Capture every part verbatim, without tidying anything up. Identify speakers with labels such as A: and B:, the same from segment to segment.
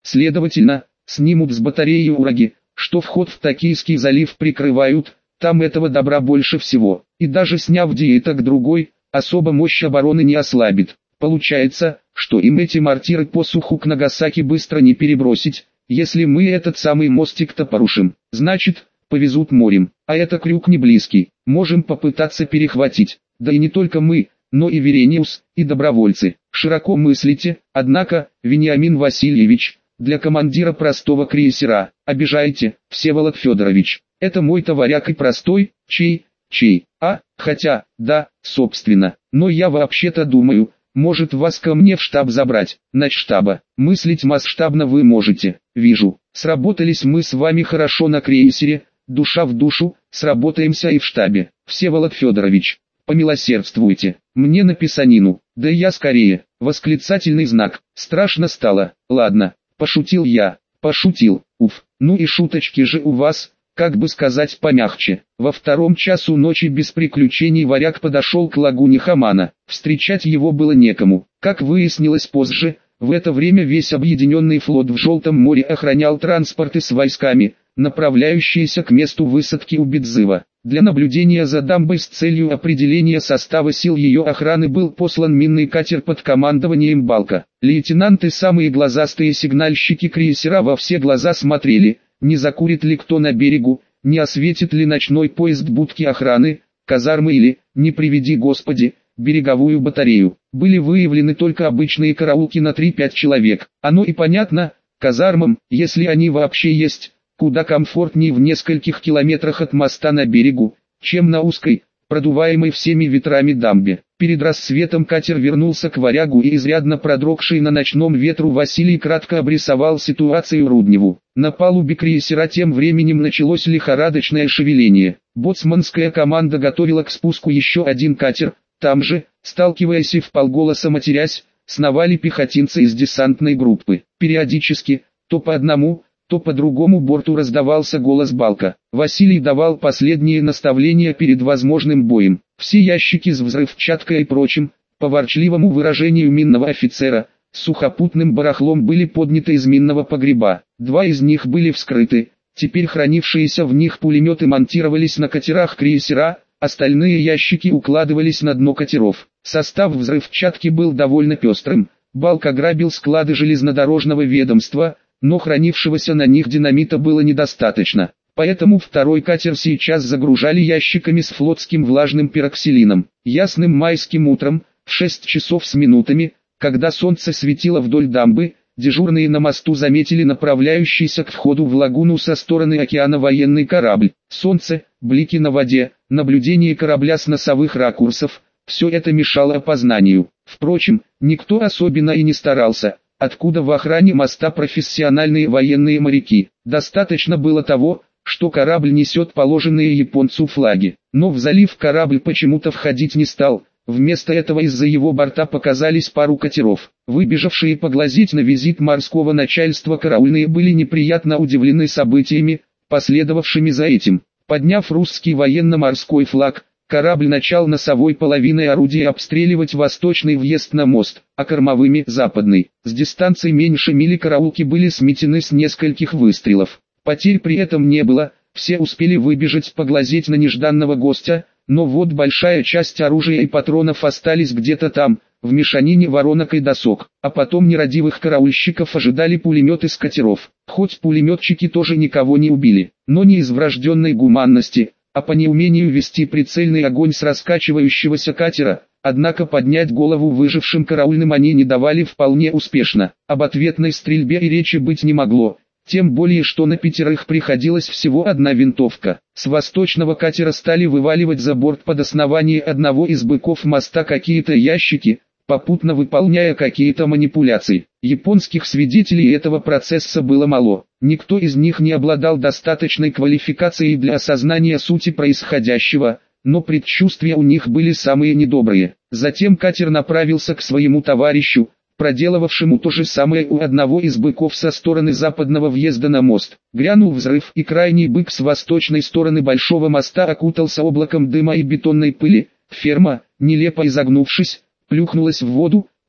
A: Следовательно, снимут с батареи ураги, что вход в Токийский залив прикрывают, там этого добра больше всего. И даже сняв деяток другой, особо мощь обороны не ослабит. Получается, что им эти мортиры по суху к Нагасаки быстро не перебросить, если мы этот самый мостик-то порушим. Значит, повезут морем, а это крюк не близкий, можем попытаться перехватить. Да и не только мы, но и Верениус, и добровольцы. Широко мыслите, однако, Вениамин Васильевич, для командира простого крейсера, обижаете, Всеволод Федорович. Это мой товаряк и простой, чей, чей, а, хотя, да, собственно, но я вообще-то думаю, может вас ко мне в штаб забрать, начштаба. Мыслить масштабно вы можете, вижу. Сработались мы с вами хорошо на крейсере, душа в душу, сработаемся и в штабе. Всеволод Федорович, помилосердствуйте, мне на писанину, да я скорее, восклицательный знак, страшно стало, ладно, пошутил я, пошутил, уф, ну и шуточки же у вас, как бы сказать помягче. Во втором часу ночи без приключений варяг подошел к лагуне Хамана, встречать его было некому. Как выяснилось позже, в это время весь объединенный флот в Желтом море охранял транспорты с войсками, направляющиеся к месту высадки у Бидзыва. Для наблюдения за дамбой с целью определения состава сил ее охраны был послан минный катер под командованием Балка. Лейтенанты, самые глазастые сигнальщики крейсера, во все глаза смотрели, не закурит ли кто на берегу, не осветит ли ночной поезд будки охраны, казармы или, не приведи Господи, береговую батарею. Были выявлены только обычные караулки на три-пять человек. Оно и понятно, казармам, если они вообще есть, куда комфортнее в нескольких километрах от моста на берегу, чем на узкой, продуваемой всеми ветрами дамбе. Перед рассветом катер вернулся к варягу, и изрядно продрогший на ночном ветру Василий кратко обрисовал ситуацию Рудневу. На палубе крейсера тем временем началось лихорадочное шевеление. Боцманская команда готовила к спуску еще один катер, там же, сталкиваясь и вполголоса матерясь, сновали пехотинцы из десантной группы. Периодически, то по одному, то по другому борту раздавался голос Балка. Василий давал последние наставления перед возможным боем. Все ящики с взрывчаткой и прочим, по ворчливому выражению минного офицера, с сухопутным барахлом были подняты из минного погреба. Два из них были вскрыты, теперь хранившиеся в них пулеметы монтировались на катерах крейсера, остальные ящики укладывались на дно катеров. Состав взрывчатки был довольно пестрым. Балк ограбил склады железнодорожного ведомства, но хранившегося на них динамита было недостаточно, поэтому второй катер сейчас загружали ящиками с флотским влажным пироксилином. Ясным майским утром, в шесть часов с минутами, когда солнце светило вдоль дамбы, дежурные на мосту заметили направляющийся к входу в лагуну со стороны океана военный корабль. Солнце, блики на воде, наблюдение корабля с носовых ракурсов – все это мешало опознанию. Впрочем, никто особенно и не старался. Откуда в охране моста профессиональные военные моряки? Достаточно было того, что корабль несет положенные японцу флаги. Но в залив корабль почему-то входить не стал. Вместо этого из-за его борта показались пару катеров. Выбежавшие поглазеть на визит морского начальства караульные были неприятно удивлены событиями, последовавшими за этим. Подняв русский военно-морской флаг, корабль начал носовой половиной орудия обстреливать восточный въезд на мост, а кормовыми – западный. С дистанции меньше мили караулки были сметены с нескольких выстрелов. Потерь при этом не было, все успели выбежать поглазеть на нежданного гостя, но вот большая часть оружия и патронов остались где-то там, в мешанине воронок и досок, а потом нерадивых караульщиков ожидали пулеметы с катеров. Хоть пулеметчики тоже никого не убили, но не из врожденной гуманности, а по неумению вести прицельный огонь с раскачивающегося катера, однако поднять голову выжившим караульным они не давали вполне успешно. Об ответной стрельбе и речи быть не могло, тем более что на пятерых приходилась всего одна винтовка. С восточного катера стали вываливать за борт под основание одного из быков моста какие-то ящики, попутно выполняя какие-то манипуляции. Японских свидетелей этого процесса было мало. Никто из них не обладал достаточной квалификацией для осознания сути происходящего, но предчувствия у них были самые недобрые. Затем катер направился к своему товарищу, проделывавшему то же самое у одного из быков со стороны западного въезда на мост. Грянул взрыв, и крайний бык с восточной стороны большого моста окутался облаком дыма и бетонной пыли. Ферма, нелепо изогнувшись, плюхнулась в воду,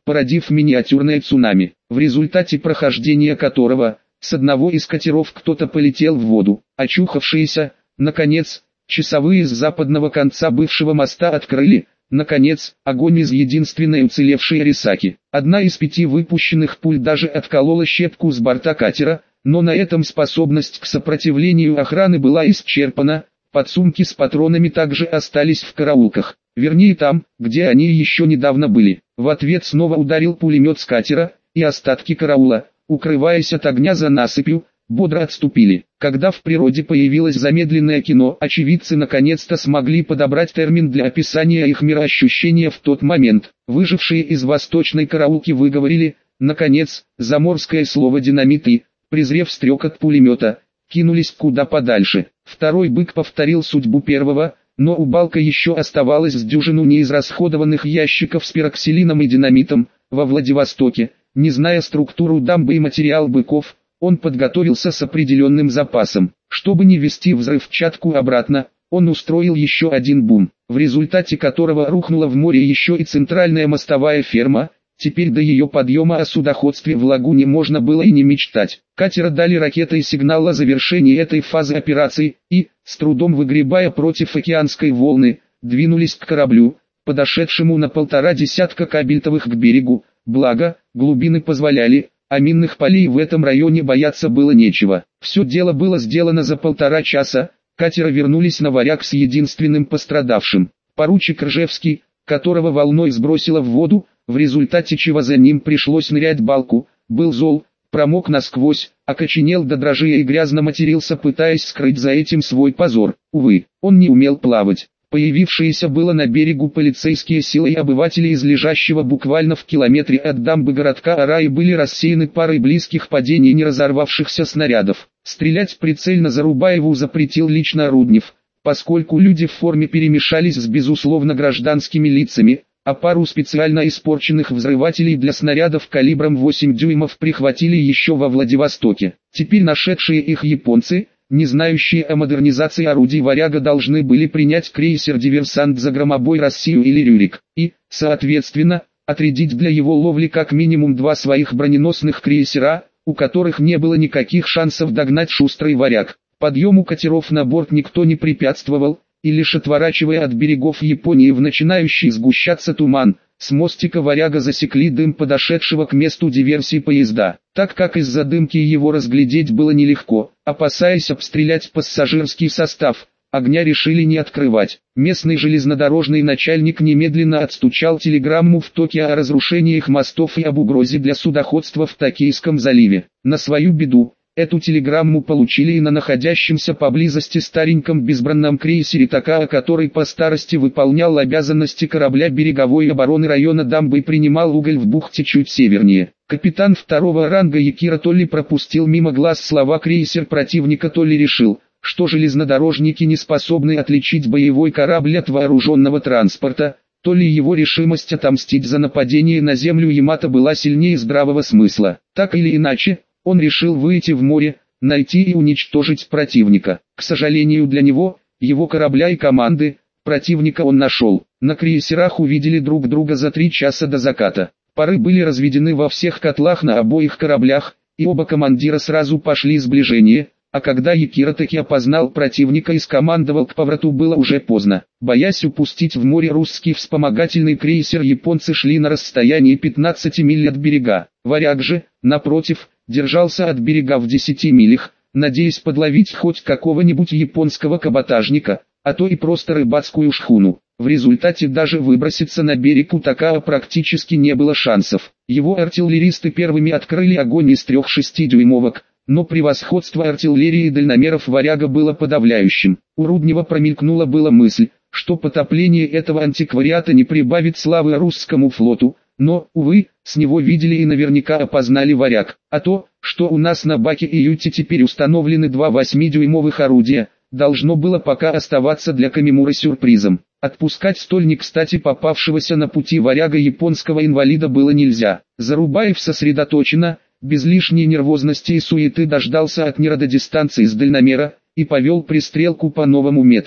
A: породив миниатюрное цунами, в результате прохождения которого с одного из катеров кто-то полетел в воду. Очухавшиеся, наконец, часовые с западного конца бывшего моста открыли, наконец, огонь из единственной уцелевшей Арисаки. Одна из пяти выпущенных пуль даже отколола щепку с борта катера, но на этом способность к сопротивлению охраны была исчерпана. Подсумки с патронами также остались в караулках, вернее там, где они еще недавно были. В ответ снова ударил пулемет с катера, и остатки караула, укрываясь от огня за насыпью, бодро отступили. Когда в природе появилось замедленное кино, очевидцы наконец-то смогли подобрать термин для описания их мироощущения в тот момент. Выжившие из восточной караулки выговорили, наконец, заморское слово «динамит» и, презрев стрекот пулемета, кинулись куда подальше. Второй бык повторил судьбу первого, но у Балка еще оставалось с дюжину неизрасходованных ящиков с пироксилином и динамитом. Во Владивостоке, не зная структуру дамбы и материал быков, он подготовился с определенным запасом. Чтобы не вести взрывчатку обратно, он устроил еще один бум, в результате которого рухнула в море еще и центральная мостовая ферма. Теперь до ее подъема о судоходстве в лагуне можно было и не мечтать. Катера дали ракетой сигнал о завершении этой фазы операции и, с трудом выгребая против океанской волны, двинулись к кораблю, подошедшему на полтора десятка кабельтовых к берегу. Благо, глубины позволяли, а минных полей в этом районе бояться было нечего. Все дело было сделано за полтора часа. Катера вернулись на Варяг с единственным пострадавшим. Поручик Ржевский, которого волной сбросило в воду, в результате чего за ним пришлось нырять Балку, был зол, промок насквозь, окоченел до дрожи и грязно матерился, пытаясь скрыть за этим свой позор. Увы, он не умел плавать. Появившиеся было на берегу полицейские силы и обыватели из лежащего буквально в километре от дамбы городка Араи были рассеяны парой близких падений не разорвавшихся снарядов. Стрелять прицельно Зарубаеву запретил лично Руднев, поскольку люди в форме перемешались с безусловно гражданскими лицами, а пару специально испорченных взрывателей для снарядов калибром восемь дюймов прихватили еще во Владивостоке. Теперь нашедшие их японцы, не знающие о модернизации орудий «Варяга», должны были принять крейсер-диверсант за громобой «Россию» или «Рюрик» и, соответственно, отрядить для его ловли как минимум два своих броненосных крейсера, у которых не было никаких шансов догнать шустрый «Варяг». Подъему катеров на борт никто не препятствовал, и лишь отворачивая от берегов Японии в начинающий сгущаться туман, с мостика «Варяга» засекли дым подошедшего к месту диверсии поезда. Так как из-за дымки его разглядеть было нелегко, опасаясь обстрелять пассажирский состав, огня решили не открывать. Местный железнодорожный начальник немедленно отстучал телеграмму в Токио о разрушениях мостов и об угрозе для судоходства в Токийском заливе. На свою беду, эту телеграмму получили и на находящемся поблизости стареньком безбранном крейсере Такаа, который по старости выполнял обязанности корабля береговой обороны района дамбы и принимал уголь в бухте чуть севернее. Капитан второго ранга Якира то ли пропустил мимо глаз слова «крейсер противника», то ли решил, что железнодорожники не способны отличить боевой корабль от вооруженного транспорта, то ли его решимость отомстить за нападение на землю Ямато была сильнее здравого смысла. Так или иначе, он решил выйти в море, найти и уничтожить противника. К сожалению для него, его корабля и команды, противника он нашел. На крейсерах увидели друг друга за три часа до заката. Пары были разведены во всех котлах на обоих кораблях, и оба командира сразу пошли сближение, а когда Якира таки опознал противника и скомандовал к повороту, было уже поздно. Боясь упустить в море русский вспомогательный крейсер, японцы шли на расстоянии пятнадцати миль от берега. «Варяг» же, напротив, держался от берега в десяти милях, надеясь подловить хоть какого-нибудь японского каботажника, а то и просто рыбацкую шхуну. В результате даже выброситься на берег у Такаа практически не было шансов. Его артиллеристы первыми открыли огонь из трех шестидюймовок, но превосходство артиллерии и дальномеров «Варяга» было подавляющим. У Руднева промелькнула была мысль, что потопление этого антиквариата не прибавит славы русскому флоту, но, увы, с него видели и наверняка опознали «Варяг». А то, что у нас на Баке и Юте теперь установлены два восьмидюймовых орудия, должно было пока оставаться для Камимуры сюрпризом. Отпускать столь не кстати попавшегося на пути «Варяга» японского инвалида было нельзя. Зарубаев сосредоточенно, без лишней нервозности и суеты дождался от нерадодистанции с дальномера и повел пристрелку по новому методу.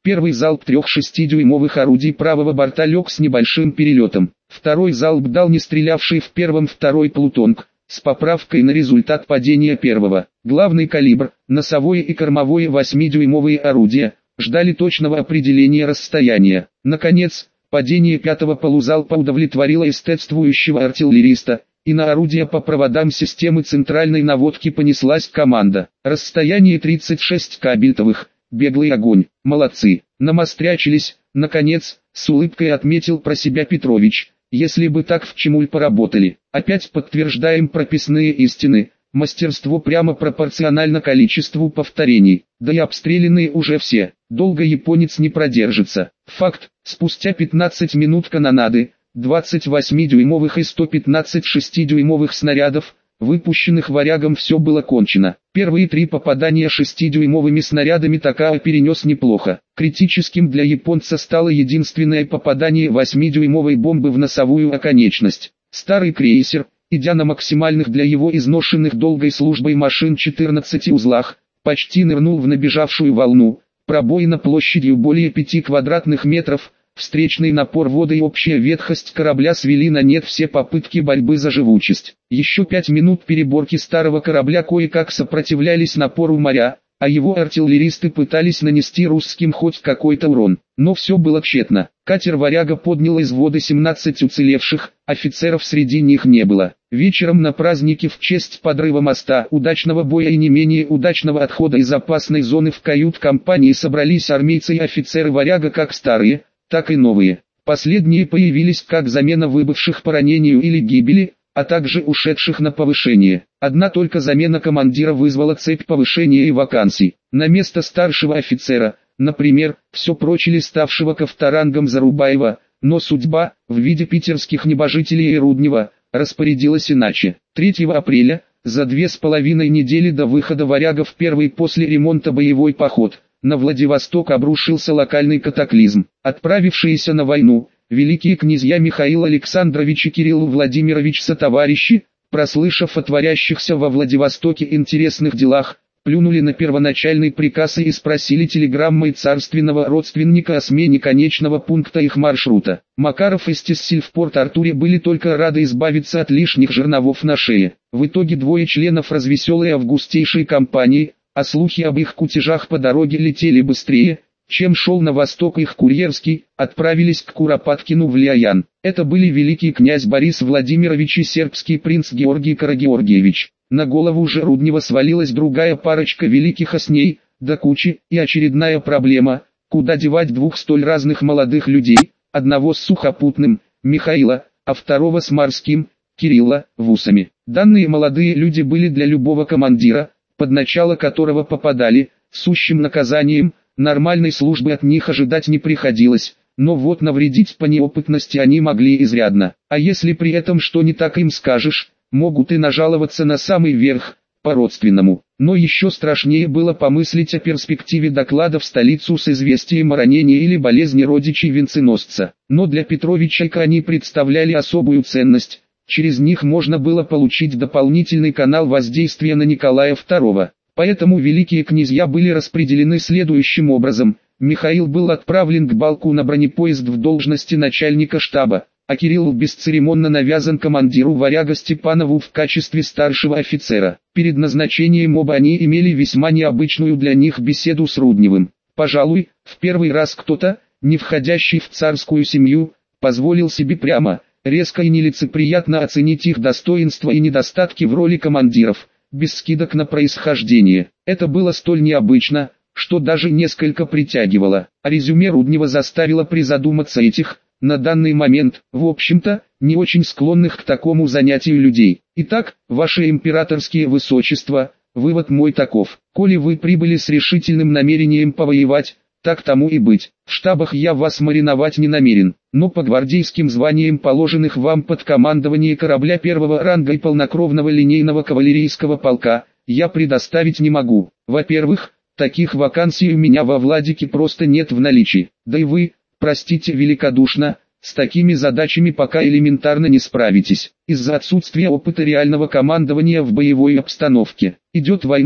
A: Первый залп трех шестидюймовых орудий правого борта лег с небольшим перелетом. Второй залп дал не стрелявший в первом второй Плутонг, с поправкой на результат падения первого. Главный калибр, носовое и кормовое восьмидюймовые орудия, ждали точного определения расстояния. Наконец, падение пятого полузалпа удовлетворило эстетствующего артиллериста, и на орудие по проводам системы центральной наводки понеслась команда. Расстояние тридцать шесть кабельтовых, беглый огонь, молодцы, намострячились, наконец, с улыбкой отметил про себя Петрович. Если бы так в Чемуль поработали, опять подтверждаем прописные истины, мастерство прямо пропорционально количеству повторений, да и обстрелянные уже все, долго японец не продержится. Факт, спустя пятнадцать минут канонады, двадцать восьмидюймовых и сто пятнадцать шестидюймовых снарядов, выпущенных варягом, все было кончено. Первые три попадания шестидюймовыми снарядами Такао перенес неплохо. Критическим для японца стало единственное попадание восьмидюймовой бомбы в носовую оконечность. Старый крейсер, идя на максимальных для его изношенных долгой службой машин четырнадцати узлах, почти нырнул в набежавшую волну. Пробоина площадью более пяти квадратных метров, встречный напор воды и общая ветхость корабля свели на нет все попытки борьбы за живучесть. Еще пять минут переборки старого корабля кое-как сопротивлялись напору моря, а его артиллеристы пытались нанести русским хоть какой-то урон. Но все было тщетно. Катер «Варяга» поднял из воды семнадцать уцелевших, офицеров среди них не было. Вечером на празднике в честь подрыва моста, удачного боя и не менее удачного отхода из опасной зоны в кают-компании собрались армейцы и офицеры «Варяга», как старые, так и новые. Последние появились как замена выбывших по ранению или гибели, а также ушедших на повышение. Одна только замена командира вызвала цепь повышения и вакансий. На место старшего офицера, например, все прочили ставшего ковторангом Зарубаева, но судьба, в виде питерских небожителей и Руднева, распорядилась иначе. третьего апреля, за две с половиной недели до выхода «Варяга» в первый после ремонта боевой поход, на Владивосток обрушился локальный катаклизм. Отправившиеся на войну, великие князья Михаил Александрович и Кирилл Владимирович сотоварищи, прослышав о творящихся во Владивостоке интересных делах, плюнули на первоначальный приказ и спросили телеграммой царственного родственника о смене конечного пункта их маршрута. Макаров и Стессель в Порт-Артуре были только рады избавиться от лишних жерновов на шее. В итоге двое членов развеселой августейшей компании, а слухи об их кутежах по дороге летели быстрее, чем шел на восток их курьерский, отправились к Куропаткину в Лиаян. Это были великий князь Борис Владимирович и сербский принц Георгий Карагеоргиевич. На голову же Руднева свалилась другая парочка великих осней, да кучи, и очередная проблема, куда девать двух столь разных молодых людей, одного с сухопутным, Михаила, а второго с морским, Кирилла, вусами. Данные молодые люди были для любого командира, под начало которого попадали, сущим наказанием, нормальной службы от них ожидать не приходилось, но вот навредить по неопытности они могли изрядно. А если при этом что не так им скажешь, могут и нажаловаться на самый верх, по-родственному. Но еще страшнее было помыслить о перспективе доклада в столицу с известием о ранении или болезни родичей венценосца. Но для Петровича они представляли особую ценность. Через них можно было получить дополнительный канал воздействия на Николая второго. Поэтому великие князья были распределены следующим образом. Михаил был отправлен к Балку на бронепоезд в должности начальника штаба, а Кирилл бесцеремонно навязан командиру «Варяга» Степанову в качестве старшего офицера. Перед назначением оба они имели весьма необычную для них беседу с Рудневым. Пожалуй, в первый раз кто-то, не входящий в царскую семью, позволил себе прямо, резко и нелицеприятно оценить их достоинства и недостатки в роли командиров, без скидок на происхождение. Это было столь необычно, что даже несколько притягивало, а резюме Руднева заставило призадуматься этих, на данный момент, в общем-то, не очень склонных к такому занятию людей. Итак, ваше императорские высочества, вывод мой таков: коли вы прибыли с решительным намерением повоевать, так тому и быть. В штабах я вас мариновать не намерен, но по гвардейским званиям, положенных вам под командование корабля первого ранга и полнокровного линейного кавалерийского полка, я предоставить не могу. Во-первых, таких вакансий у меня во Владике просто нет в наличии, да и вы, простите великодушно, с такими задачами пока элементарно не справитесь, из-за отсутствия опыта реального командования в боевой обстановке. Идет война,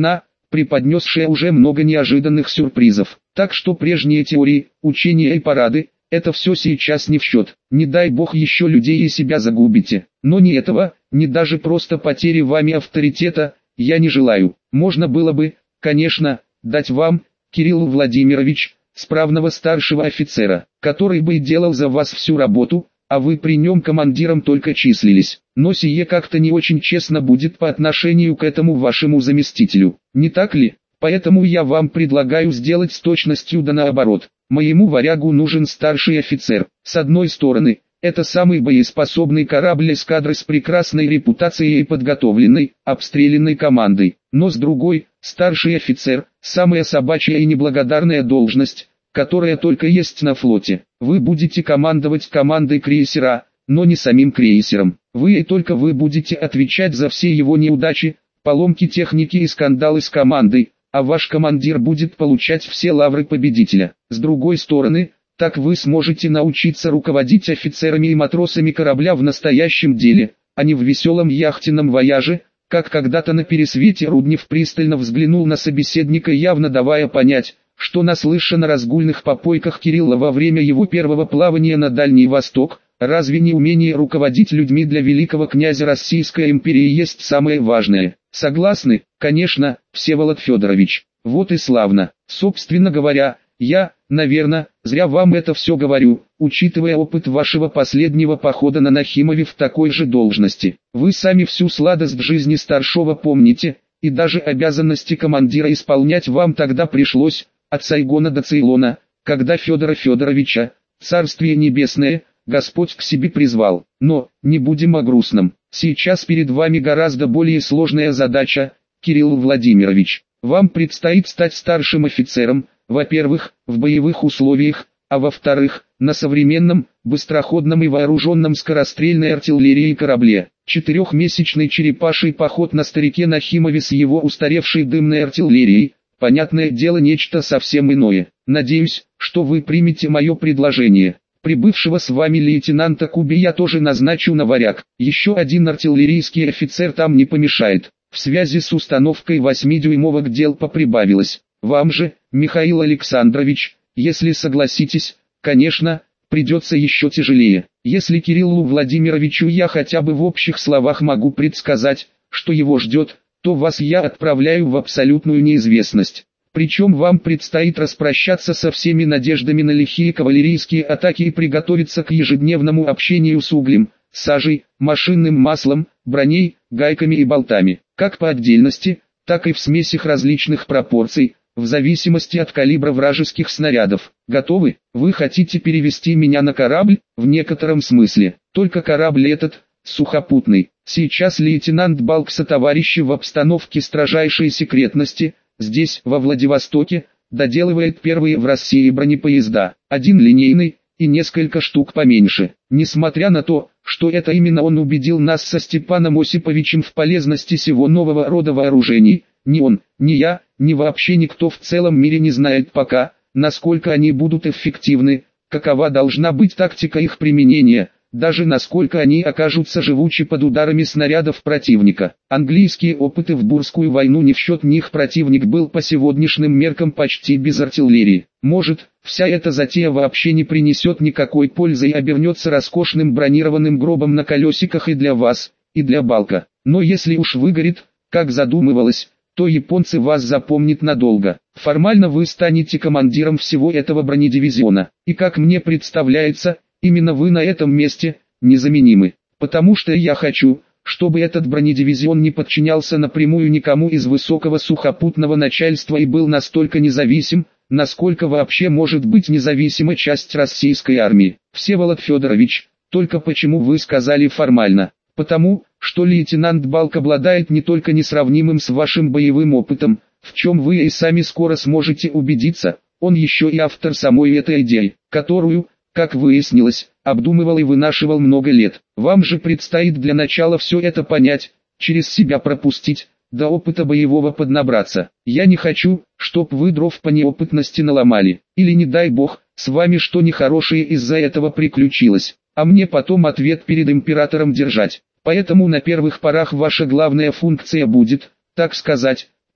A: преподнесшая уже много неожиданных сюрпризов. Так что прежние теории, учения и парады, это все сейчас не в счет. Не дай бог еще людей и себя загубите. Но ни этого, ни даже просто потери вами авторитета, я не желаю. Можно было бы, конечно, дать вам, Кирилл Владимирович, справного старшего офицера, который бы делал за вас всю работу, а вы при нем командиром только числились. Но сие как-то не очень честно будет по отношению к этому вашему заместителю. Не так ли? Поэтому я вам предлагаю сделать с точностью да наоборот. Моему варягу нужен старший офицер. С одной стороны, это самый боеспособный корабль эскадры с прекрасной репутацией и подготовленной, обстрелянной командой. Но с другой, старший офицер – самая собачья и неблагодарная должность, которая только есть на флоте. Вы будете командовать командой крейсера, но не самим крейсером. Вы и только вы будете отвечать за все его неудачи, поломки техники и скандалы с командой, а ваш командир будет получать все лавры победителя. С другой стороны, так вы сможете научиться руководить офицерами и матросами корабля в настоящем деле, а не в веселом яхтенном вояже, как когда-то на пересвете Руднев пристально взглянул на собеседника, явно давая понять, что наслышан о разгульных попойках Кирилла во время его первого плавания на Дальний Восток. Разве не умение руководить людьми для великого князя Российской империи есть самое важное? Согласны? Конечно, Всеволод Федорович. Вот и славно. Собственно говоря, я, наверное, зря вам это все говорю, учитывая опыт вашего последнего похода на Нахимове в такой же должности. Вы сами всю сладость жизни старшего помните, и даже обязанности командира исполнять вам тогда пришлось, от Сайгона до Цейлона, когда Федора Федоровича, царствие небесное, Господь к себе призвал. Но, не будем о грустном. Сейчас перед вами гораздо более сложная задача, Кирилл Владимирович. Вам предстоит стать старшим офицером, во-первых, в боевых условиях, а во-вторых, на современном, быстроходном и вооруженном скорострельной артиллерией корабле. Четырехмесячный черепаший поход на старике Нахимове с его устаревшей дымной артиллерией, понятное дело, нечто совсем иное. Надеюсь, что вы примете мое предложение. Прибывшего с вами лейтенанта Куби я тоже назначу на варяг. Еще один артиллерийский офицер там не помешает. В связи с установкой восьмидюймовок дел поприбавилось. Вам же, Михаил Александрович, если согласитесь, конечно, придется еще тяжелее. Если Кириллу Владимировичу я хотя бы в общих словах могу предсказать, что его ждет, то вас я отправляю в абсолютную неизвестность. Причем вам предстоит распрощаться со всеми надеждами на лихие кавалерийские атаки и приготовиться к ежедневному общению с углем, сажей, машинным маслом, броней, гайками и болтами, как по отдельности, так и в смесях различных пропорций, в зависимости от калибра вражеских снарядов. Готовы? Вы хотите перевести меня на корабль? В некотором смысле. Только корабль этот, сухопутный. Сейчас лейтенант Балк сотоварищи в обстановке строжайшей секретности, здесь, во Владивостоке, доделывает первые в России бронепоезда. Один линейный и несколько штук поменьше. Несмотря на то, что это именно он убедил нас со Степаном Осиповичем в полезности сего нового рода вооружений, ни он, ни я, ни вообще никто в целом мире не знает пока, насколько они будут эффективны, какова должна быть тактика их применения, даже насколько они окажутся живучи под ударами снарядов противника. Английские опыты в Бурскую войну не в счет них, противник был по сегодняшним меркам почти без артиллерии. Может, вся эта затея вообще не принесет никакой пользы и обернется роскошным бронированным гробом на колесиках и для вас, и для Балка. Но если уж выгорит, как задумывалось, то японцы вас запомнят надолго. Формально вы станете командиром всего этого бронедивизиона. И как мне представляется, именно вы на этом месте незаменимы. Потому что я хочу, чтобы этот бронедивизион не подчинялся напрямую никому из высокого сухопутного начальства и был настолько независим, насколько вообще может быть независима часть российской армии. Всеволод Федорович, только почему вы сказали формально? Потому, что лейтенант Балк обладает не только несравнимым с вашим боевым опытом, в чем вы и сами скоро сможете убедиться, он еще и автор самой этой идеи, которую, как выяснилось, обдумывал и вынашивал много лет. Вам же предстоит для начала все это понять, через себя пропустить, до опыта боевого поднабраться. Я не хочу, чтоб вы дров по неопытности наломали, или не дай бог, с вами что нехорошее из-за этого приключилось, а мне потом ответ перед императором держать. Поэтому на первых порах ваша главная функция будет, так сказать,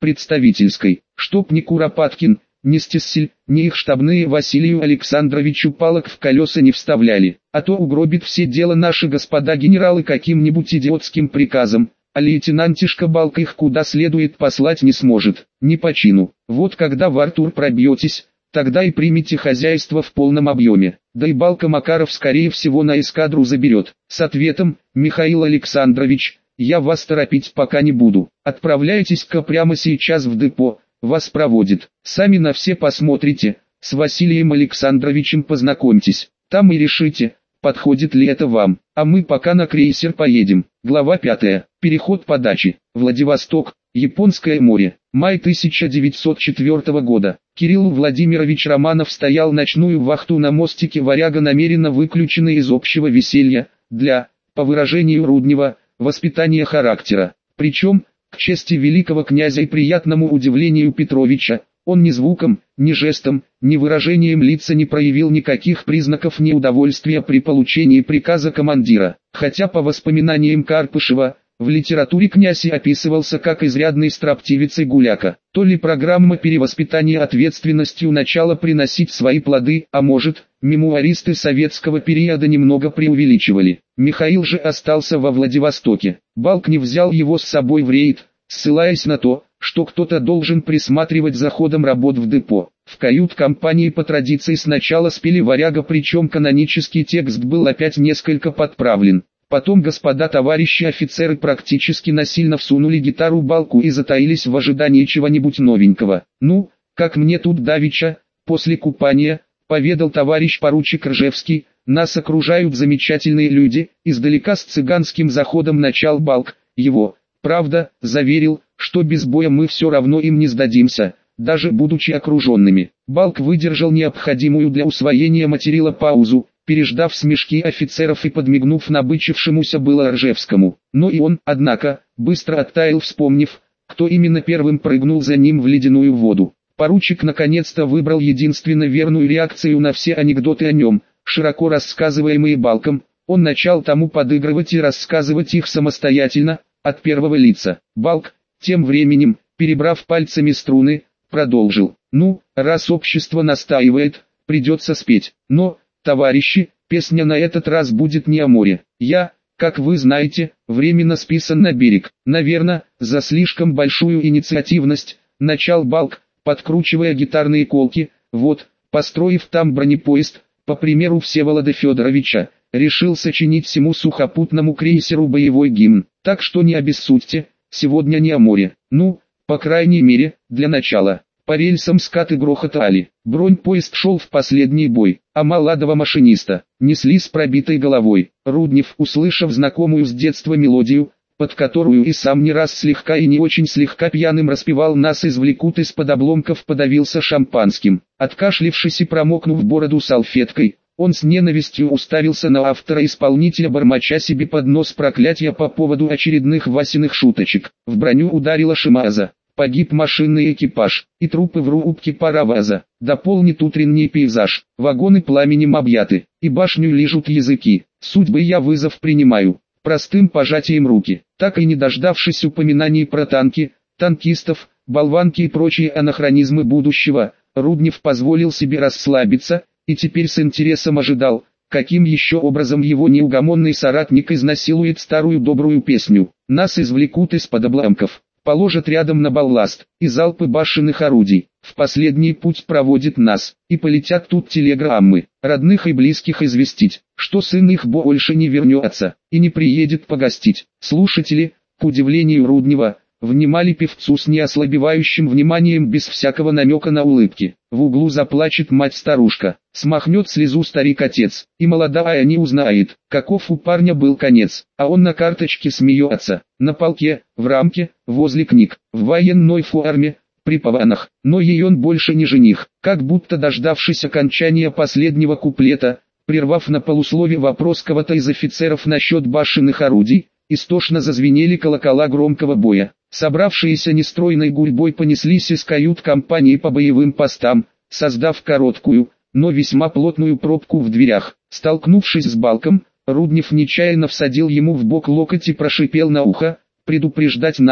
A: представительской, чтоб ни Куропаткин, ни Стессель, ни их штабные Василию Александровичу палок в колеса не вставляли, а то угробит все дело наши господа генералы каким-нибудь идиотским приказом, а лейтенантишка Балк их куда следует послать не сможет, не по чину. Вот когда в Артур пробьетесь, тогда и примите хозяйство в полном объеме, да и Балка Макаров скорее всего на эскадру заберет. С ответом: Михаил Александрович, я вас торопить пока не буду, отправляйтесь-ка прямо сейчас в депо, вас проводит, сами на все посмотрите, с Василием Александровичем познакомьтесь, там и решите, подходит ли это вам, а мы пока на крейсер поедем. Глава пятая. Переход подачи. Владивосток, Японское море. Май тысяча девятьсот четвёртого года. Кирилл Владимирович Романов стоял ночную вахту на мостике Варяга, намеренно выключенный из общего веселья, для, по выражению Руднева, воспитания характера. Причем, к чести великого князя и приятному удивлению Петровича, он ни звуком, ни жестом, ни выражением лица не проявил никаких признаков неудовольствия при получении приказа командира. Хотя по воспоминаниям Карпышева, в литературе князь и описывался как изрядный строптивец и гуляка. То ли программа перевоспитания ответственностью начала приносить свои плоды, а может, мемуаристы советского периода немного преувеличивали. Михаил же остался во Владивостоке. Балк не взял его с собой в рейд, ссылаясь на то, что кто-то должен присматривать за ходом работ в депо. В кают-компании по традиции сначала спели «Варяга», причем канонический текст был опять несколько подправлен. Потом господа товарищи офицеры практически насильно всунули гитару Балку и затаились в ожидании чего-нибудь новенького. «Ну, как мне тут давеча, после купания», — поведал товарищ поручик Ржевский, — «нас окружают замечательные люди», — издалека с цыганским заходом начал Балк. Его, правда, заверил, что без боя мы все равно им не сдадимся, даже будучи окруженными. Балк выдержал необходимую для усвоения материала паузу, переждав смешки офицеров и подмигнув набычившемуся было Ржевскому. Но и он, однако, быстро оттаял, вспомнив, кто именно первым прыгнул за ним в ледяную воду. Поручик наконец-то выбрал единственно верную реакцию на все анекдоты о нем, широко рассказываемые Балком. Он начал тому подыгрывать и рассказывать их самостоятельно, от первого лица. Балк, тем временем, перебрав пальцами струны, продолжил: «Ну, раз общество настаивает, придется спеть. Но, товарищи, песня на этот раз будет не о море. Я, как вы знаете, временно списан на берег. Наверное, за слишком большую инициативность», — начал Балк, подкручивая гитарные колки. «Вот, построив там бронепоезд, по примеру Всеволода Федоровича, решил сочинить всему сухопутному крейсеру боевой гимн. Так что не обессудьте, сегодня не о море. Ну, по крайней мере, для начала». По рельсам скаты грохотали. Бронепоезд шел в последний бой, а молодого машиниста несли с пробитой головой. Руднев, услышав знакомую с детства мелодию, под которую и сам не раз слегка и не очень слегка пьяным распевал «Нас извлекут из-под обломков», подавился шампанским. Откашлившись и промокнув бороду салфеткой, он с ненавистью уставился на автора-исполнителя, бормоча себе под нос проклятия по поводу очередных Васиных шуточек. В броню ударила Шимаза. Погиб машинный экипаж, и трупы в рубке паровоза. Дополнит утренний пейзаж. Вагоны пламенем объяты, и башню лижут языки. Судьбы я вызов принимаю, простым пожатием руки. Так и не дождавшись упоминаний про танки, танкистов, болванки и прочие анахронизмы будущего, Руднев позволил себе расслабиться, и теперь с интересом ожидал, каким еще образом его неугомонный соратник изнасилует старую добрую песню. «Нас извлекут из-под обломков, положат рядом на балласт, и залпы башенных орудий, в последний путь проводит нас, и полетят тут телеграммы, родных и близких известить, что сын их больше не вернется, и не приедет погостить». Слушатели, к удивлению Руднева, внимали певцу с неослабевающим вниманием без всякого намека на улыбки. В углу заплачет мать-старушка, смахнет слезу старик-отец, и молодая не узнает, каков у парня был конец, а он на карточке смеется, на полке, в рамке, возле книг, в военной форме, при паванах, но ей он больше не жених. Как будто дождавшись окончания последнего куплета, прервав на полуслове вопрос кого-то из офицеров насчет башенных орудий, истошно зазвенели колокола громкого боя. Собравшиеся нестройной гурьбой понеслись из кают-компании по боевым постам, создав короткую, но весьма плотную пробку в дверях. Столкнувшись с Балком, Руднев нечаянно всадил ему в бок локоть и прошипел на ухо: «Предупреждать надо,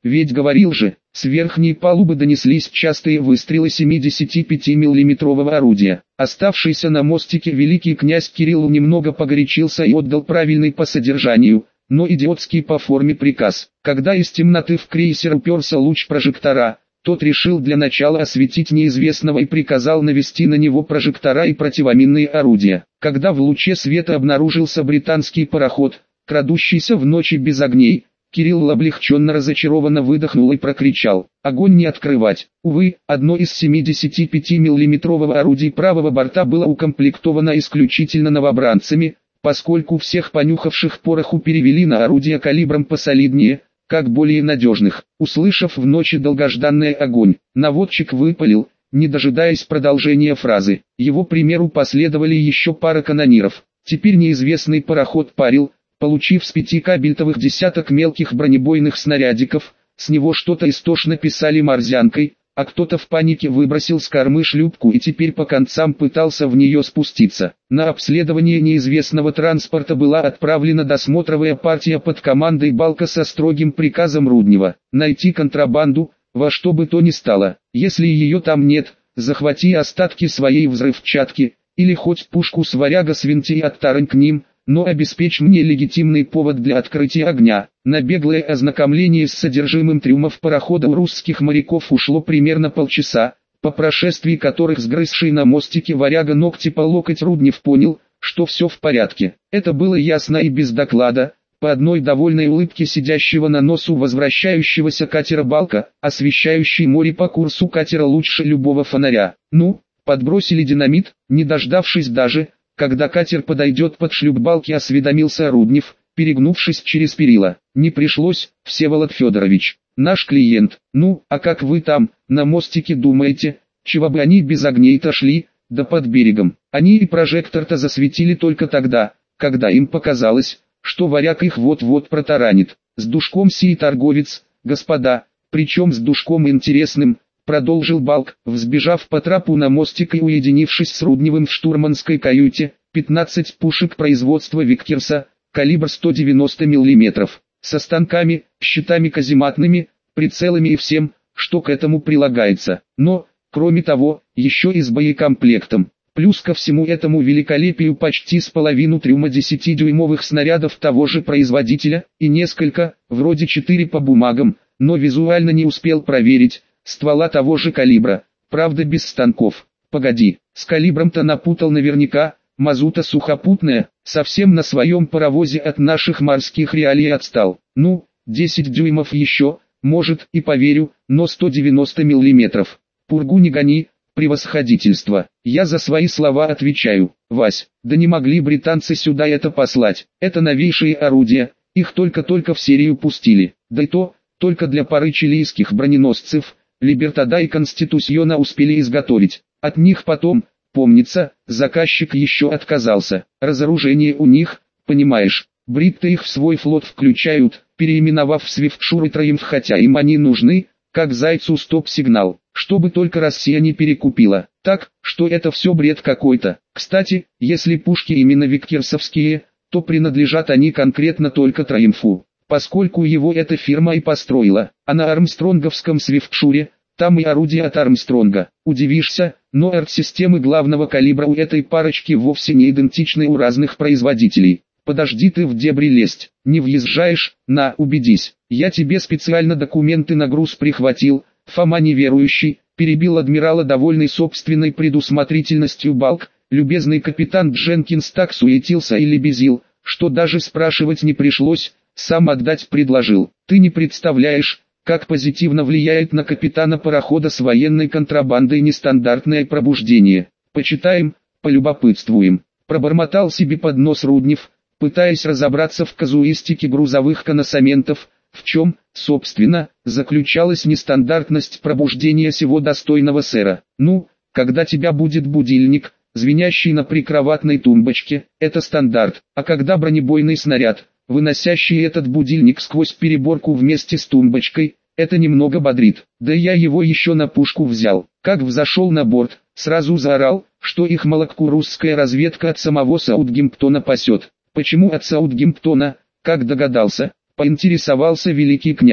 A: ведь говорил же, с верхней палубы донеслись частые выстрелы семидесятипятимиллиметрового орудия. Оставшийся на мостике великий князь Кирилл немного погорячился и отдал правильный по содержанию, но идиотский по форме приказ. Когда из темноты в крейсер уперся луч прожектора, тот решил для начала осветить неизвестного и приказал навести на него прожектора и противоминные орудия. Когда в луче света обнаружился британский пароход, крадущийся в ночи без огней, Кирилл облегченно разочарованно выдохнул и прокричал: «Огонь не открывать!». Увы, одно из семидесятипятимиллиметрового орудий правого борта было укомплектовано исключительно новобранцами, поскольку всех понюхавших пороху перевели на орудия калибром посолиднее, как более надежных. Услышав в ночи долгожданный огонь, наводчик выпалил, не дожидаясь продолжения фразы. Его примеру последовали еще пара канониров. Теперь неизвестный пароход парил, получив с пяти кабельтовых десяток мелких бронебойных снарядиков, с него что-то истошно писали морзянкой, а кто-то в панике выбросил с кормы шлюпку и теперь по концам пытался в нее спуститься. На обследование неизвестного транспорта была отправлена досмотровая партия под командой Балка со строгим приказом Руднева найти контрабанду, во что бы то ни стало. Если ее там нет, захвати остатки своей взрывчатки, или хоть пушку с варяга свинти и оттарань к ним, но обеспечь мне легитимный повод для открытия огня. На беглое ознакомление с содержимым трюмов парохода у русских моряков ушло примерно полчаса, по прошествии которых сгрызший на мостике варяга ногти по локоть Руднев понял, что все в порядке. Это было ясно и без доклада, по одной довольной улыбке сидящего на носу возвращающегося катера Балка, освещающий море по курсу катера лучше любого фонаря. Ну, подбросили динамит, не дождавшись даже, когда катер подойдет под шлюп Балки, осведомился Руднев, перегнувшись через перила. Не пришлось, Всеволод Федорович. Наш клиент. Ну, а как вы там, на мостике думаете, чего бы они без огней-то шли, да под берегом? Они и прожектор-то засветили только тогда, когда им показалось, что варяг их вот-вот протаранит. С душком сей торговец, господа, причем с душком интересным, продолжил Балк, взбежав по трапу на мостик и уединившись с Рудневым в штурманской каюте, пятнадцать пушек производства Виккерса, калибр сто девяносто миллиметров, со станками, щитами казематными, прицелами и всем, что к этому прилагается. Но, кроме того, еще и с боекомплектом. Плюс ко всему этому великолепию почти с половину трюма десятидюймовых снарядов того же производителя, и несколько, вроде четыре по бумагам, но визуально не успел проверить, ствола того же калибра, правда без станков. Погоди, с калибром-то напутал наверняка, мазута сухопутная, совсем на своем паровозе от наших морских реалий отстал. Ну, десять дюймов еще, может и поверю, но сто девяносто миллиметров. Пургу не гони, превосходительство. Я за свои слова отвечаю. Вась, да не могли британцы сюда это послать. Это новейшие орудия, их только-только в серию пустили. Да и то, только для пары чилийских броненосцев, Либертада и Конституциона успели изготовить. От них потом, помнится, заказчик еще отказался. Разоружение у них, понимаешь, бритты их в свой флот включают, переименовав в Свифтшур и Триумф, хотя им они нужны, как зайцу стоп-сигнал, чтобы только Россия не перекупила. Так, что это все бред какой-то. Кстати, если пушки именно виккерсовские, то принадлежат они конкретно только Триумфу, поскольку его эта фирма и построила, а на армстронговском Свифтшуре, там и орудия от Армстронга. Удивишься, но арт-системы главного калибра у этой парочки вовсе не идентичны у разных производителей. Подожди ты в дебри лезть, не въезжаешь, на, убедись. Я тебе специально документы на груз прихватил, Фома неверующий, перебил адмирала довольный собственной предусмотрительностью Балк. Любезный капитан Дженкинс так суетился и лебезил, что даже спрашивать не пришлось, сам отдать предложил. Ты не представляешь, как позитивно влияет на капитана парохода с военной контрабандой нестандартное пробуждение. Почитаем, полюбопытствуем. Пробормотал себе под нос Руднев, пытаясь разобраться в казуистике грузовых коносаментов, в чем, собственно, заключалась нестандартность пробуждения сего достойного сэра. Ну, когда тебя будет будильник, звенящий на прикроватной тумбочке, это стандарт, а когда бронебойный снаряд, выносящий этот будильник сквозь переборку вместе с тумбочкой, это немного бодрит. Да я его еще на пушку взял. Как взошел на борт, сразу заорал, что их молотку русская разведка от самого Саутгемптона пасет. Почему от Саутгемптона, как догадался, поинтересовался великий князь.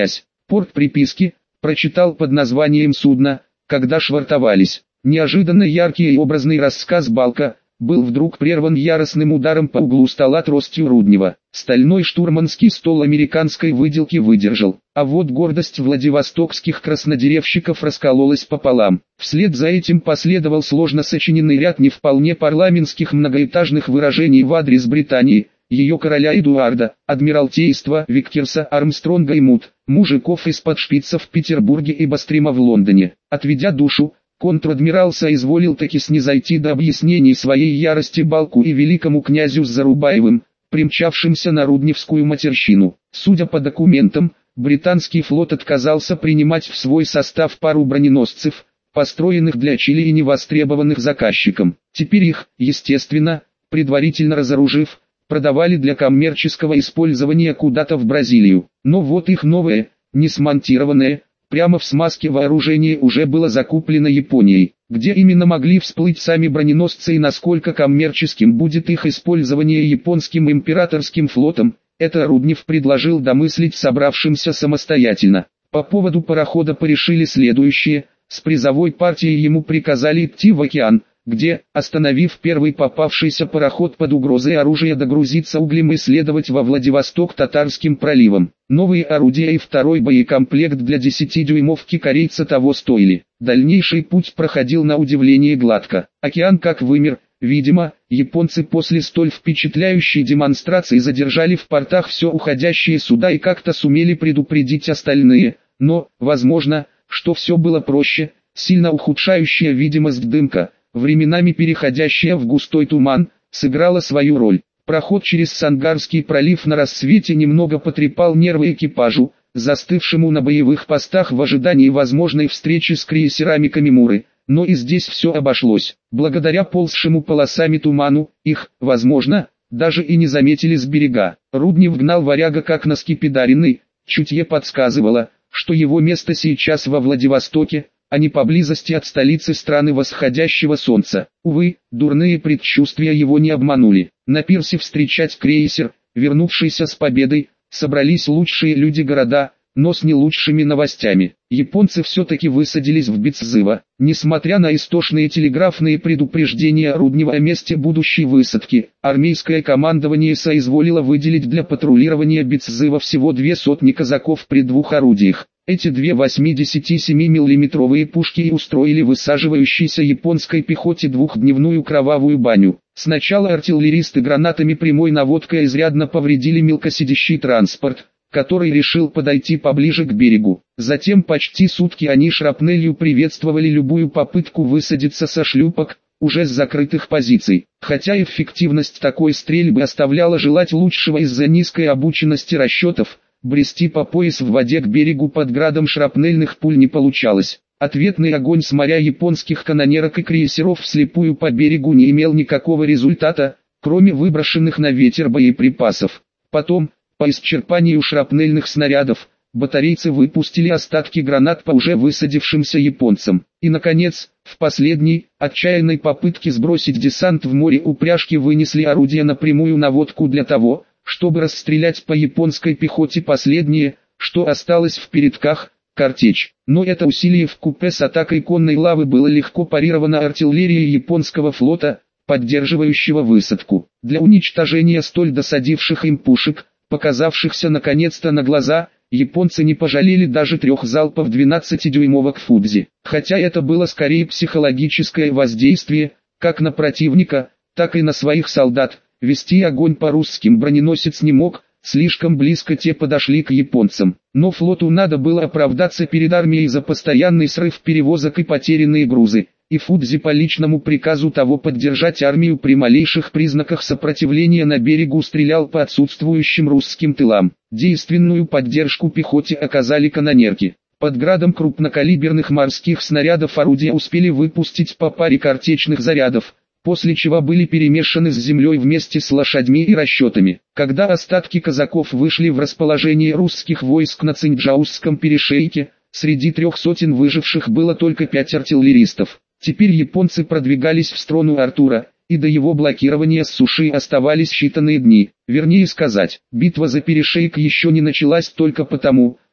A: Порт приписки, прочитал под названием «Судно», когда швартовались. Неожиданно яркий и образный рассказ Балка был вдруг прерван яростным ударом по углу стола тростью Руднева. Стальной штурманский стол американской выделки выдержал, а вот гордость владивостокских краснодеревщиков раскололась пополам. Вслед за этим последовал сложно сочиненный ряд не вполне парламентских многоэтажных выражений в адрес Британии, ее короля Эдуарда, адмиралтейства Виккерса, Армстронга и Мут, мужиков из-под шпица в Петербурге и Бастрима в Лондоне. Отведя душу, контр-адмирал соизволил таки снизойти до объяснений своей ярости Балку и великому князю Зарубаевым, примчавшимся на Рудневскую матерщину. Судя по документам, британский флот отказался принимать в свой состав пару броненосцев, построенных для Чили и невостребованных заказчиком. Теперь их, естественно, предварительно разоружив, продавали для коммерческого использования куда-то в Бразилию. Но вот их новое, не смонтированное, прямо в смазке вооружение уже было закуплено Японией. Где именно могли всплыть сами броненосцы и насколько коммерческим будет их использование японским императорским флотом, это Руднев предложил домыслить собравшимся самостоятельно. По поводу парохода порешили следующее: с призовой партией ему приказали идти в океан, где, остановив первый попавшийся пароход под угрозой оружия, догрузиться углем и следовать во Владивосток Татарским проливом. Новые орудия и второй боекомплект для десятидюймовки корейца того стоили. Дальнейший путь проходил на удивление гладко. Океан как вымер. Видимо, японцы после столь впечатляющей демонстрации задержали в портах все уходящие суда и как-то сумели предупредить остальные, но, возможно, что все было проще. Сильно ухудшающая видимость дымка, временами переходящая в густой туман, сыграла свою роль. Проход через Сангарский пролив на рассвете немного потрепал нервы экипажу, застывшему на боевых постах в ожидании возможной встречи с крейсерами Камимуры, но и здесь все обошлось. Благодаря ползшему полосами туману, их, возможно, даже и не заметили с берега. Руднев гнал варяга как на скипидаренный, чутье подсказывало, что его место сейчас во Владивостоке, а не поблизости от столицы страны восходящего солнца. Увы, дурные предчувствия его не обманули. На пирсе встречать крейсер, вернувшийся с победой, собрались лучшие люди города, но с не лучшими новостями. Японцы все-таки высадились в Бицзыва. Несмотря на истошные телеграфные предупреждения Руднева о месте будущей высадки, армейское командование соизволило выделить для патрулирования Бицзыва всего две сотни казаков при двух орудиях. Эти две восьмидесятисемимиллиметровые пушки и устроили высаживающейся японской пехоте двухдневную кровавую баню. Сначала артиллеристы гранатами прямой наводкой изрядно повредили мелкосидящий транспорт, который решил подойти поближе к берегу. Затем почти сутки они шрапнелью приветствовали любую попытку высадиться со шлюпок, уже с закрытых позиций. Хотя эффективность такой стрельбы оставляла желать лучшего из-за низкой обученности расчетов, брести по пояс в воде к берегу под градом шрапнельных пуль не получалось. Ответный огонь с моря японских канонерок и крейсеров вслепую по берегу не имел никакого результата, кроме выброшенных на ветер боеприпасов. Потом, по исчерпанию шрапнельных снарядов, батарейцы выпустили остатки гранат по уже высадившимся японцам. И наконец, в последней, отчаянной попытке сбросить десант в море упряжки вынесли орудия на прямую наводку для того, чтобы расстрелять по японской пехоте последнее, что осталось в передках, картечь. Но это усилие вкупе с атакой конной лавы было легко парировано артиллерией японского флота, поддерживающего высадку. Для уничтожения столь досадивших им пушек, показавшихся наконец-то на глаза, японцы не пожалели даже трех залпов двенадцатидюймовок Фудзи. Хотя это было скорее психологическое воздействие, как на противника, так и на своих солдат. Вести огонь по русским броненосец не мог, слишком близко те подошли к японцам. Но флоту надо было оправдаться перед армией за постоянный срыв перевозок и потерянные грузы, и Фудзи по личному приказу того поддержать армию при малейших признаках сопротивления на берегу стрелял по отсутствующим русским тылам. Действенную поддержку пехоте оказали канонерки. Под градом крупнокалиберных морских снарядов орудия успели выпустить по паре картечных зарядов, после чего были перемешаны с землей вместе с лошадьми и расчетами. Когда остатки казаков вышли в расположение русских войск на Цинджаусском перешейке, среди трех сотен выживших было только пять артиллеристов. Теперь японцы продвигались в сторону Артура, и до его блокирования с суши оставались считанные дни. Вернее сказать, битва за перешейк еще не началась только потому,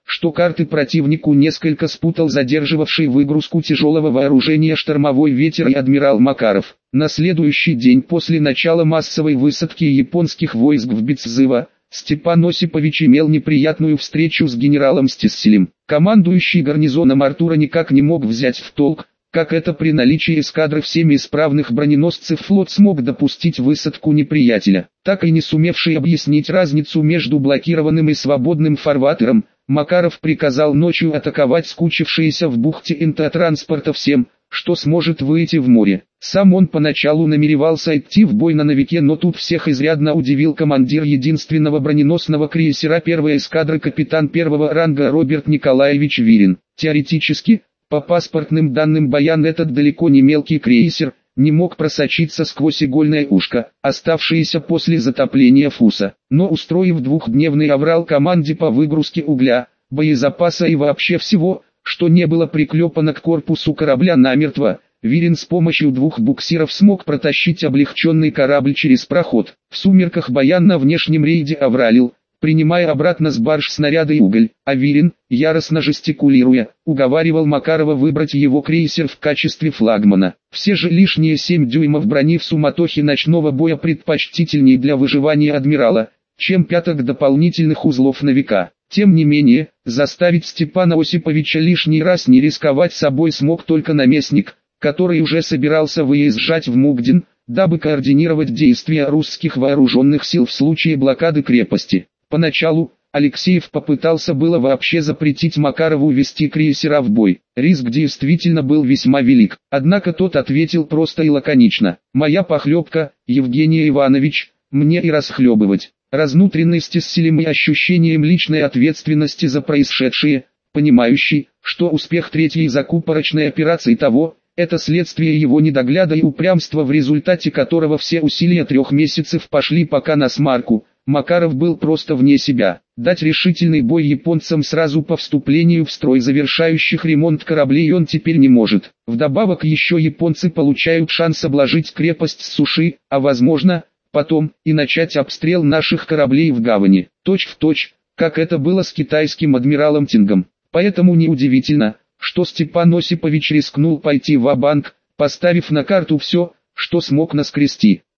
A: что карты противнику несколько спутал задерживавший выгрузку тяжелого вооружения штормовой ветер и адмирал Макаров. На следующий день после начала массовой высадки японских войск в Бицзыва, Степан Осипович имел неприятную встречу с генералом Стисселем. Командующий гарнизоном Артура никак не мог взять в толк, как это при наличии эскадры всеми исправных броненосцев флот смог допустить высадку неприятеля. Так и не сумевший объяснить разницу между блокированным и свободным фарватером, Макаров приказал ночью атаковать скучившиеся в бухте интотранспорта всем, что сможет выйти в море. Сам он поначалу намеревался идти в бой на Новике, но тут всех изрядно удивил командир единственного броненосного крейсера первой эскадры капитан первого ранга Роберт Николаевич Вирин. Теоретически, по паспортным данным Баян этот далеко не мелкий крейсер, не мог просочиться сквозь игольное ушко, оставшееся после затопления Фуса. Но устроив двухдневный аврал команде по выгрузке угля, боезапаса и вообще всего, что не было приклепано к корпусу корабля намертво, Вирин с помощью двух буксиров смог протащить облегченный корабль через проход. В сумерках Баян на внешнем рейде авралил, принимая обратно с барж снаряды и уголь, а Вирин, яростно жестикулируя, уговаривал Макарова выбрать его крейсер в качестве флагмана. Все же лишние семь дюймов брони в суматохе ночного боя предпочтительнее для выживания адмирала, чем пяток дополнительных узлов Новика. Тем не менее, заставить Степана Осиповича лишний раз не рисковать собой смог только наместник, который уже собирался выезжать в Мугдин, дабы координировать действия русских вооруженных сил в случае блокады крепости. Поначалу, Алексеев попытался было вообще запретить Макарову вести крейсера в бой. Риск действительно был весьма велик. Однако тот ответил просто и лаконично: «Моя похлебка, Евгений Иванович, мне и расхлебывать». Разнутренный Стисселем и ощущением личной ответственности за происшедшее, понимающий, что успех третьей закупорочной операции того, это следствие его недогляда и упрямства, в результате которого все усилия трех месяцев пошли пока на смарку, Макаров был просто вне себя. Дать решительный бой японцам сразу по вступлению в строй завершающих ремонт кораблей он теперь не может. Вдобавок еще японцы получают шанс обложить крепость с суши, а возможно, потом, и начать обстрел наших кораблей в гавани. Точь в точь, как это было с китайским адмиралом Тингом. Поэтому неудивительно, что Степан Осипович рискнул пойти ва-банк, поставив на карту все, что смог наскрести.